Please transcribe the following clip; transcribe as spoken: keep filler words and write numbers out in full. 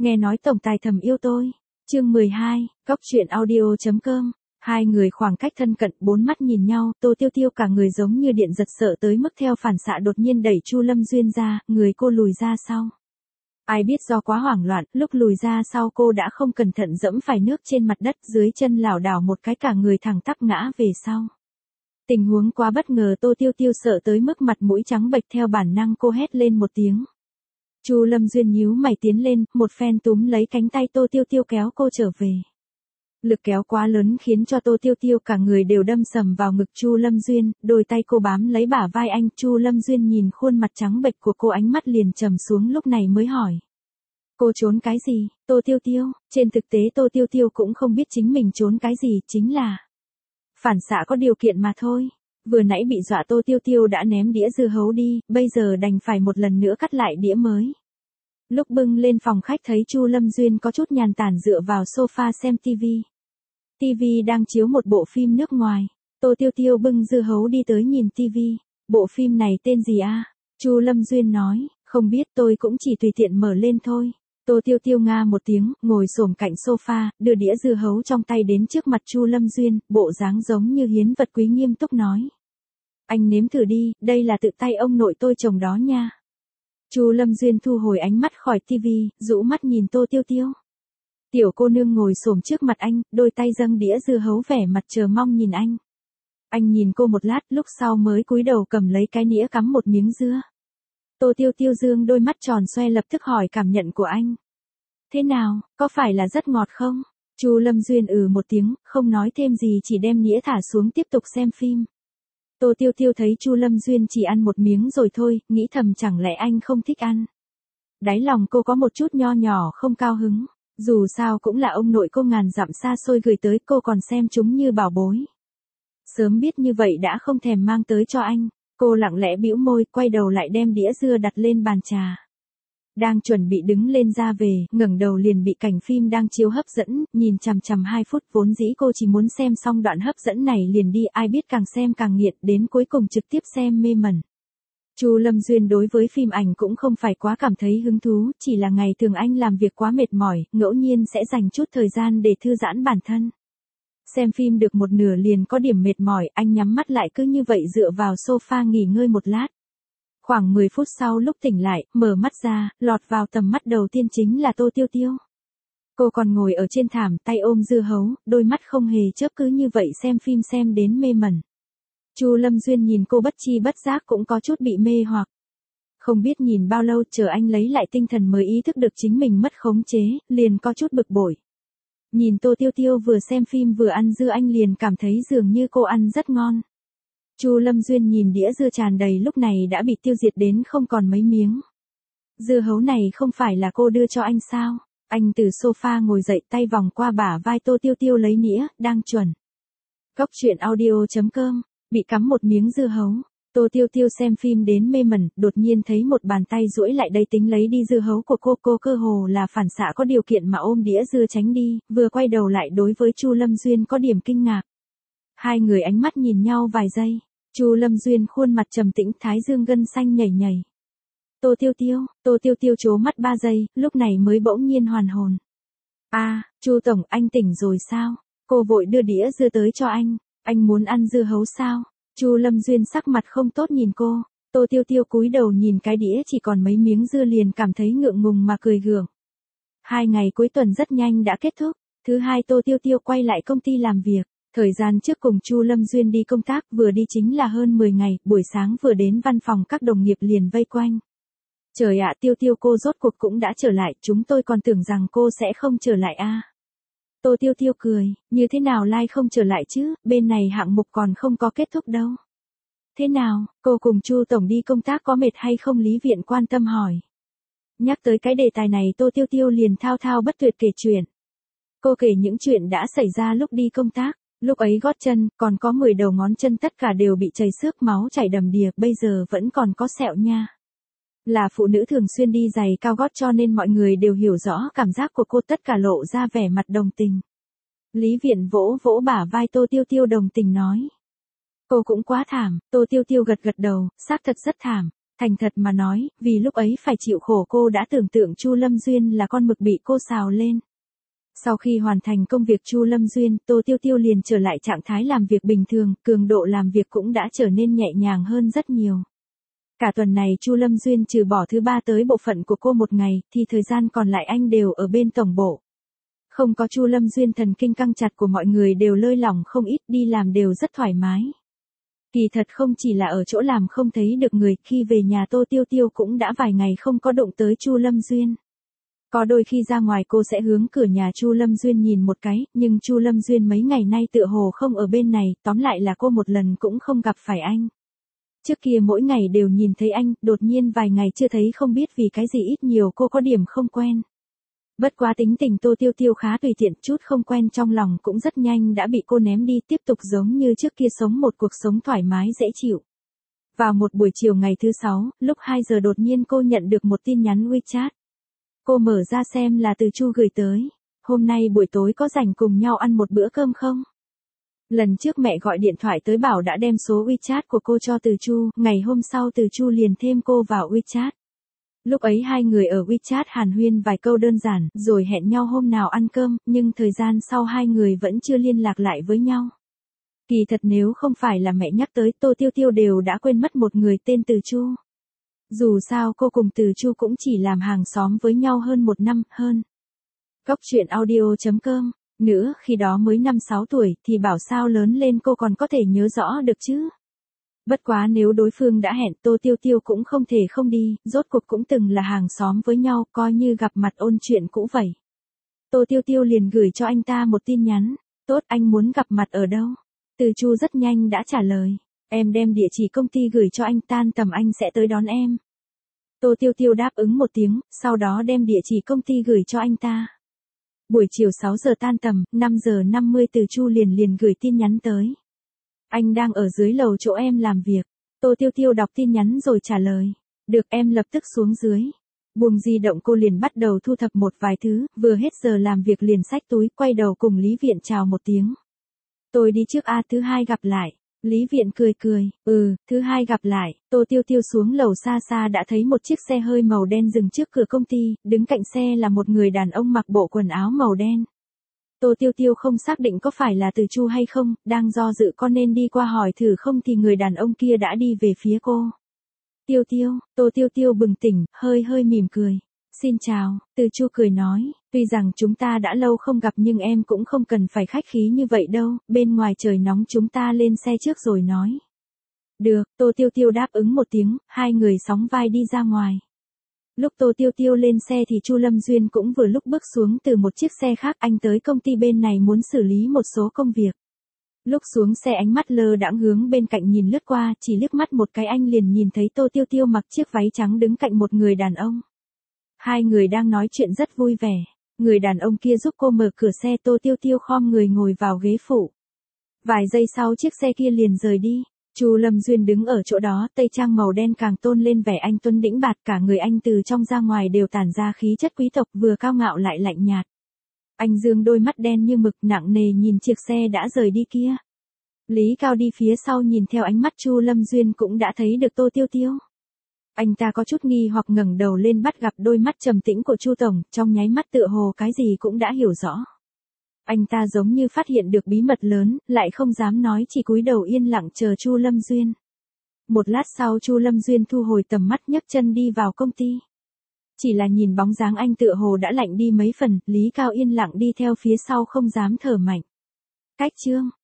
Nghe nói tổng tài thầm yêu tôi. Chương mười hai, Góc truyện audio chấm com. Hai người khoảng cách thân cận, bốn mắt nhìn nhau, Tô Tiêu Tiêu cả người giống như điện giật, sợ tới mức theo phản xạ đột nhiên đẩy Chu Lâm Duyên ra, người cô lùi ra sau. Ai biết do quá hoảng loạn, lúc lùi ra sau cô đã không cẩn thận dẫm phải nước trên mặt đất, dưới chân lảo đảo một cái cả người thẳng tắp ngã về sau. Tình huống quá bất ngờ, Tô Tiêu Tiêu sợ tới mức mặt mũi trắng bệch, theo bản năng cô hét lên một tiếng. Chu Lâm Duyên nhíu mày tiến lên, một phen túm lấy cánh tay Tô Tiêu Tiêu kéo cô trở về. Lực kéo quá lớn khiến cho Tô Tiêu Tiêu cả người đều đâm sầm vào ngực Chu Lâm Duyên, đôi tay cô bám lấy bả vai anh. Chu Lâm Duyên nhìn khuôn mặt trắng bệch của cô, ánh mắt liền trầm xuống, lúc này mới hỏi. Cô trốn cái gì, Tô Tiêu Tiêu? Trên thực tế Tô Tiêu Tiêu cũng không biết chính mình trốn cái gì, chính là phản xạ có điều kiện mà thôi. Vừa nãy bị dọa Tô Tiêu Tiêu đã ném đĩa dưa hấu đi, bây giờ đành phải một lần nữa cắt lại đĩa mới. Lúc bưng lên phòng khách thấy Chu Lâm Duyên có chút nhàn tản dựa vào sofa xem tivi. Tivi đang chiếu một bộ phim nước ngoài. Tô Tiêu Tiêu bưng dưa hấu đi tới nhìn tivi. Bộ phim này tên gì a? Chu Lâm Duyên nói, không biết, tôi cũng chỉ tùy tiện mở lên thôi. Tô Tiêu Tiêu nga một tiếng, ngồi xổm cạnh sofa, đưa đĩa dưa hấu trong tay đến trước mặt Chu Lâm Duyên, bộ dáng giống như hiến vật quý, nghiêm túc nói. Anh nếm thử đi, đây là tự tay ông nội tôi trồng đó nha. Chu Lâm Duyên thu hồi ánh mắt khỏi tivi, rũ mắt nhìn Tô Tiêu Tiêu. Tiểu cô nương ngồi xổm trước mặt anh, đôi tay dâng đĩa dưa hấu, vẻ mặt chờ mong nhìn anh. Anh nhìn cô một lát, lúc sau mới cúi đầu cầm lấy cái nĩa cắm một miếng dưa. Tô Tiêu Tiêu dương đôi mắt tròn xoe, lập tức hỏi cảm nhận của anh. Thế nào, có phải là rất ngọt không? Chu Lâm Duyên ừ một tiếng, không nói thêm gì, chỉ đem nĩa thả xuống tiếp tục xem phim. Tô Tiêu Tiêu thấy Chu Lâm Duyên chỉ ăn một miếng rồi thôi, nghĩ thầm chẳng lẽ anh không thích ăn. Đáy lòng cô có một chút nho nhỏ không cao hứng. Dù sao cũng là ông nội cô ngàn dặm xa xôi gửi tới, cô còn xem chúng như bảo bối. Sớm biết như vậy đã không thèm mang tới cho anh. Cô lặng lẽ bĩu môi, quay đầu lại đem đĩa dưa đặt lên bàn trà. Đang chuẩn bị đứng lên ra về, ngẩng đầu liền bị cảnh phim đang chiếu hấp dẫn, nhìn chằm chằm hai phút, vốn dĩ cô chỉ muốn xem xong đoạn hấp dẫn này liền đi, ai biết càng xem càng nghiện, đến cuối cùng trực tiếp xem mê mẩn. Chu Lâm Duyên đối với phim ảnh cũng không phải quá cảm thấy hứng thú, chỉ là ngày thường anh làm việc quá mệt mỏi, ngẫu nhiên sẽ dành chút thời gian để thư giãn bản thân. Xem phim được một nửa liền có điểm mệt mỏi, anh nhắm mắt lại cứ như vậy dựa vào sofa nghỉ ngơi một lát. Khoảng mười phút sau lúc tỉnh lại, mở mắt ra, lọt vào tầm mắt đầu tiên chính là Tô Tiêu Tiêu. Cô còn ngồi ở trên thảm, tay ôm dưa hấu, đôi mắt không hề chớp, cứ như vậy xem phim xem đến mê mẩn. Chu Lâm Duyên nhìn cô bất chi bất giác cũng có chút bị mê hoặc. Không biết nhìn bao lâu, chờ anh lấy lại tinh thần mới ý thức được chính mình mất khống chế, liền có chút bực bội. Nhìn Tô Tiêu Tiêu vừa xem phim vừa ăn dưa, anh liền cảm thấy dường như cô ăn rất ngon. Chu Lâm Duyên nhìn đĩa dưa tràn đầy lúc này đã bị tiêu diệt đến không còn mấy miếng. Dưa hấu này không phải là cô đưa cho anh sao? Anh từ sofa ngồi dậy, tay vòng qua bả vai Tô Tiêu Tiêu lấy nĩa, đang chuẩn. Góc truyện audio chấm com. Bị cắm một miếng dưa hấu. Tô Tiêu Tiêu xem phim đến mê mẩn, đột nhiên thấy một bàn tay duỗi lại đây tính lấy đi dưa hấu của cô, cô cơ hồ là phản xạ có điều kiện mà ôm đĩa dưa tránh đi, vừa quay đầu lại đối với Chu Lâm Duyên có điểm kinh ngạc. Hai người ánh mắt nhìn nhau vài giây, Chu Lâm Duyên khuôn mặt trầm tĩnh, thái dương gân xanh nhảy nhảy. Tô Tiêu Tiêu, Tô Tiêu Tiêu trố mắt ba giây, lúc này mới bỗng nhiên hoàn hồn. À, Chu tổng, anh tỉnh rồi sao? Cô vội đưa đĩa dưa tới cho anh. Anh muốn ăn dưa hấu sao? Chu Lâm Duyên sắc mặt không tốt nhìn cô. Tô Tiêu Tiêu cúi đầu nhìn cái đĩa chỉ còn mấy miếng dưa liền cảm thấy ngượng ngùng mà cười gượng. Hai ngày cuối tuần rất nhanh đã kết thúc. Thứ hai Tô Tiêu Tiêu quay lại công ty làm việc. Thời gian trước cùng Chu Lâm Duyên đi công tác, vừa đi chính là hơn mười ngày, buổi sáng vừa đến văn phòng các đồng nghiệp liền vây quanh. Trời ạ, Tiêu Tiêu cô rốt cuộc cũng đã trở lại, chúng tôi còn tưởng rằng cô sẽ không trở lại a. Tô Tiêu Tiêu cười, như thế nào lai không trở lại chứ, bên này hạng mục còn không có kết thúc đâu. Thế nào, cô cùng Chu tổng đi công tác có mệt hay không, Lý Viện quan tâm hỏi. Nhắc tới cái đề tài này Tô Tiêu Tiêu liền thao thao bất tuyệt kể chuyện. Cô kể những chuyện đã xảy ra lúc đi công tác, lúc ấy gót chân, còn có mười đầu ngón chân tất cả đều bị chảy xước, máu chảy đầm đìa, bây giờ vẫn còn có sẹo nha. Là phụ nữ thường xuyên đi giày cao gót cho nên mọi người đều hiểu rõ cảm giác của cô, tất cả lộ ra vẻ mặt đồng tình. Lý Viện vỗ vỗ bả vai Tô Tiêu Tiêu đồng tình nói. Cô cũng quá thảm, Tô Tiêu Tiêu gật gật đầu, xác thật rất thảm. Thành thật mà nói, vì lúc ấy phải chịu khổ cô đã tưởng tượng Chu Lâm Duyên là con mực bị cô xào lên. Sau khi hoàn thành công việc Chu Lâm Duyên, Tô Tiêu Tiêu liền trở lại trạng thái làm việc bình thường, cường độ làm việc cũng đã trở nên nhẹ nhàng hơn rất nhiều. Cả tuần này Chu Lâm Duyên trừ bỏ thứ ba tới bộ phận của cô một ngày, thì thời gian còn lại anh đều ở bên tổng bộ. Không có Chu Lâm Duyên thần kinh căng chặt của mọi người đều lơi lỏng không ít, đi làm đều rất thoải mái. Kỳ thật không chỉ là ở chỗ làm không thấy được người, khi về nhà Tô Tiêu Tiêu cũng đã vài ngày không có đụng tới Chu Lâm Duyên. Có đôi khi ra ngoài cô sẽ hướng cửa nhà Chu Lâm Duyên nhìn một cái, nhưng Chu Lâm Duyên mấy ngày nay tựa hồ không ở bên này, tóm lại là cô một lần cũng không gặp phải anh. Trước kia mỗi ngày đều nhìn thấy anh, đột nhiên vài ngày chưa thấy không biết vì cái gì ít nhiều cô có điểm không quen. Bất quá tính tình Tô Tiêu Tiêu khá tùy tiện, chút không quen trong lòng cũng rất nhanh đã bị cô ném đi, tiếp tục giống như trước kia sống một cuộc sống thoải mái dễ chịu. Vào một buổi chiều ngày thứ sáu, lúc hai giờ đột nhiên cô nhận được một tin nhắn WeChat. Cô mở ra xem là từ Chu gửi tới. Hôm nay buổi tối có rảnh cùng nhau ăn một bữa cơm không? Lần trước mẹ gọi điện thoại tới bảo đã đem số WeChat của cô cho Từ Chu, ngày hôm sau Từ Chu liền thêm cô vào WeChat. Lúc ấy hai người ở WeChat hàn huyên vài câu đơn giản, rồi hẹn nhau hôm nào ăn cơm, nhưng thời gian sau hai người vẫn chưa liên lạc lại với nhau. Kỳ thật nếu không phải là mẹ nhắc tới, Tô Tiêu Tiêu đều đã quên mất một người tên Từ Chu. Dù sao cô cùng Từ Chu cũng chỉ làm hàng xóm với nhau hơn một năm, hơn. Góc truyện audio chấm com, nữa khi đó mới năm sáu tuổi, thì bảo sao lớn lên cô còn có thể nhớ rõ được chứ. Bất quá nếu đối phương đã hẹn, Tô Tiêu Tiêu cũng không thể không đi, rốt cuộc cũng từng là hàng xóm với nhau, coi như gặp mặt ôn chuyện cũ vậy. Tô Tiêu Tiêu liền gửi cho anh ta một tin nhắn, tốt, anh muốn gặp mặt ở đâu? Từ Chu rất nhanh đã trả lời, em đem địa chỉ công ty gửi cho anh, tan tầm anh sẽ tới đón em. Tô Tiêu Tiêu đáp ứng một tiếng, sau đó đem địa chỉ công ty gửi cho anh ta. Buổi chiều sáu giờ tan tầm, năm giờ năm mươi Từ Chu liền liền gửi tin nhắn tới. Anh đang ở dưới lầu chỗ em làm việc. Tô Tiêu Tiêu đọc tin nhắn rồi trả lời. Được, em lập tức xuống dưới. Buông di động cô liền bắt đầu thu thập một vài thứ, vừa hết giờ làm việc liền xách túi, quay đầu cùng Lý Viện chào một tiếng. Tôi đi trước a, thứ hai gặp lại. Lý Viện cười cười, ừ, thứ hai gặp lại. Tô Tiêu Tiêu xuống lầu xa xa đã thấy một chiếc xe hơi màu đen dừng trước cửa công ty, đứng cạnh xe là một người đàn ông mặc bộ quần áo màu đen. Tô Tiêu Tiêu không xác định có phải là Từ Chu hay không, đang do dự có nên đi qua hỏi thử không thì người đàn ông kia đã đi về phía cô. Tiêu Tiêu, Tô Tiêu Tiêu bừng tỉnh, hơi hơi mỉm cười. Xin chào, Từ Chu cười nói, tuy rằng chúng ta đã lâu không gặp nhưng em cũng không cần phải khách khí như vậy đâu, bên ngoài trời nóng chúng ta lên xe trước rồi nói. Được, Tô Tiêu Tiêu đáp ứng một tiếng, hai người sóng vai đi ra ngoài. Lúc Tô Tiêu Tiêu lên xe thì Chu Lâm Duyên cũng vừa lúc bước xuống từ một chiếc xe khác, anh tới công ty bên này muốn xử lý một số công việc. Lúc xuống xe ánh mắt lơ đãng hướng bên cạnh nhìn lướt qua, chỉ liếc mắt một cái anh liền nhìn thấy Tô Tiêu Tiêu mặc chiếc váy trắng đứng cạnh một người đàn ông. Hai người đang nói chuyện rất vui vẻ. Người đàn ông kia giúp cô mở cửa xe, Tô Tiêu Tiêu khom người ngồi vào ghế phụ. Vài giây sau chiếc xe kia liền rời đi. Chu Lâm Duyên đứng ở chỗ đó, tây trang màu đen càng tôn lên vẻ anh tuấn đĩnh bạt, cả người anh từ trong ra ngoài đều tản ra khí chất quý tộc, vừa cao ngạo lại lạnh nhạt. Anh dương đôi mắt đen như mực nặng nề nhìn chiếc xe đã rời đi kia. Lý Cao đi phía sau nhìn theo ánh mắt Chu Lâm Duyên cũng đã thấy được Tô Tiêu Tiêu. Anh ta có chút nghi hoặc ngẩng đầu lên bắt gặp đôi mắt trầm tĩnh của Chu tổng, trong nháy mắt tựa hồ cái gì cũng đã hiểu rõ. Anh ta giống như phát hiện được bí mật lớn, lại không dám nói, chỉ cúi đầu yên lặng chờ Chu Lâm Duyên. Một lát sau Chu Lâm Duyên thu hồi tầm mắt nhấc chân đi vào công ty. Chỉ là nhìn bóng dáng anh tựa hồ đã lạnh đi mấy phần, Lý Cao yên lặng đi theo phía sau không dám thở mạnh. Cách chương